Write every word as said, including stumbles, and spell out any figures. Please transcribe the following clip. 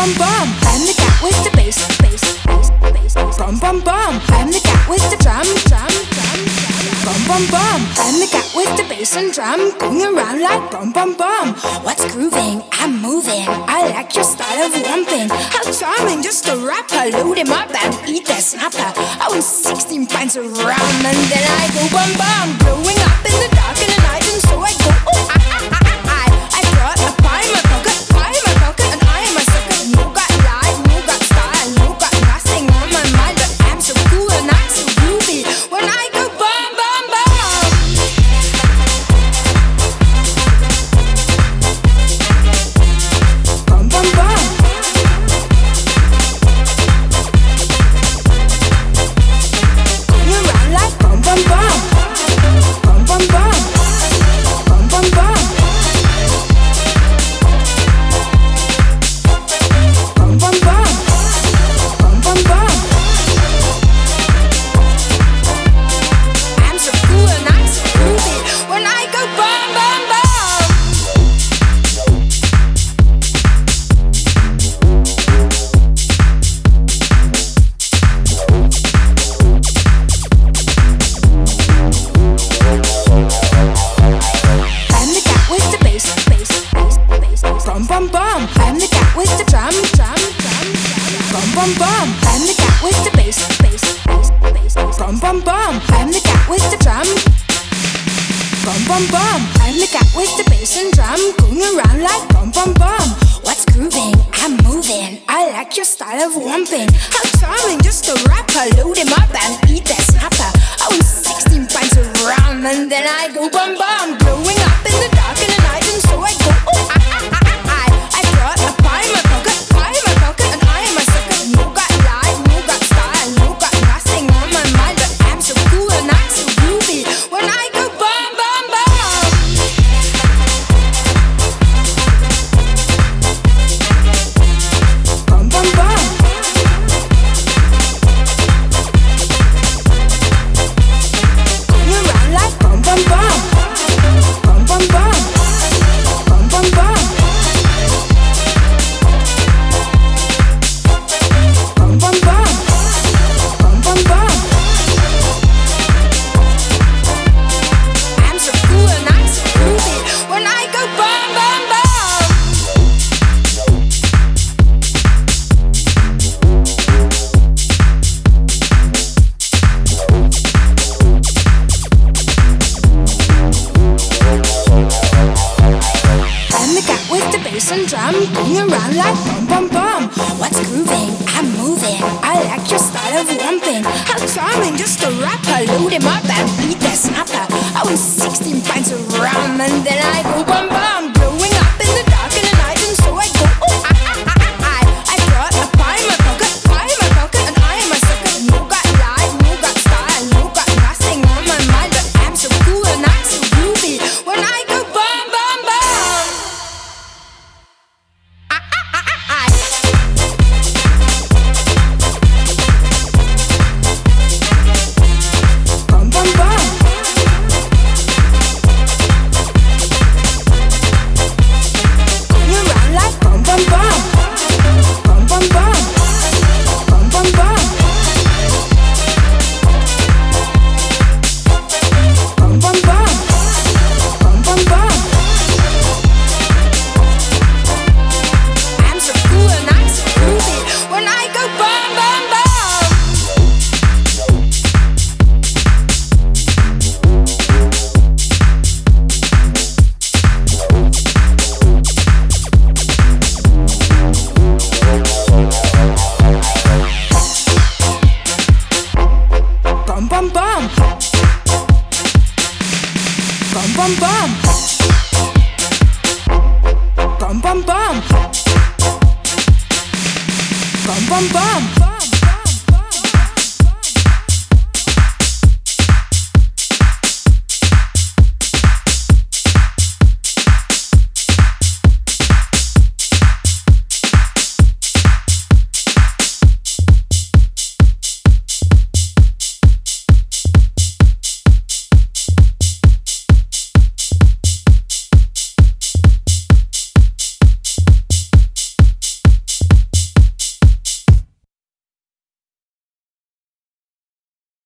bum bum. I'm the cat with the bass, bass, bass, bass, bass. Bum bum bum. I'm the cat with the drum, drum, drum, drum. Bum bum bum. I'm the cat with the bass and drum, going around like bum bum bum. What's grooving? I'm moving. I like your style of romping. How charming, just a rapper. Load him up and eat that snapper. I want sixteen pints of rum and then I go bum bum. Blowing up in the dark in the night and so I go oh I I I I. I brought a pie in my pocket, pie in my pocket, and I am a sucker. No got life, no got style, no got nothing on my mind, but I'm so cool and I'm so groovy when I go bum bum bum. Bum bum bum. Going around like bum bum bum. Bum bum bum. Bum bum bum. Bum bum bum. Bum bum bum. I'm so cool and I'm so groovy when I go bum bum bum. I'm the cat with the bass, bass, bass, bass, bass. Bum bum bum. I'm the cat with the drum, drum, drum, drum. Bum bum bum. I'm the cat with the bass, bass, bass, bass, bass. Bum bum bum. I'm the cat with the drum. Bum bum bum. I'm the cat with the bass and drum, going around like bum bum bum. What's grooving? I'm moving. I like your style of romping. How charming, just a rapper. Load him up and eat that snapper. I want sixteen pints of rum and then I go bum bum. Blowing up in the dark in the night and so I go oh I I I I. I brought a pie in my pocket, pie in my pocket, and I am a sucker. No got life, no got style, no got nothing on my mind, but I'm so cool and I'm so groovy when I go bum bum bum. Bum bum bum. Going around like bum bum bum. Bum bum bum. Bum bum bum. Bum bum bum. Bum bum bum. I'm so cool and I'm so groovy when I go bum bum bum. I'm the cat with the bass and drum, going around like bum bum bum. What's grooving? I'm moving. I like your style of romping. How charming, just a rapper. Load him up and eat that snapper. I want sixteen pints of rum and then I go bum bum. Blowing up in the dark in the night and so I go oh I I I I I. I brought a pie in my pocket, pie in my pocket, and I am a sucker. No got life, no got style, no got nothing on my mind, but I'm so cool and I'm so groovy when I go bum bum bum. I I I I I. Bum bum bum. Going around like bum bum bum. Bum bum bum. Bum bum bum. Bum bum bum. Bum bum bum. I'm so cool and I'm so groovy when I go bum bum bum. Bum bum bum. Bum bum bum.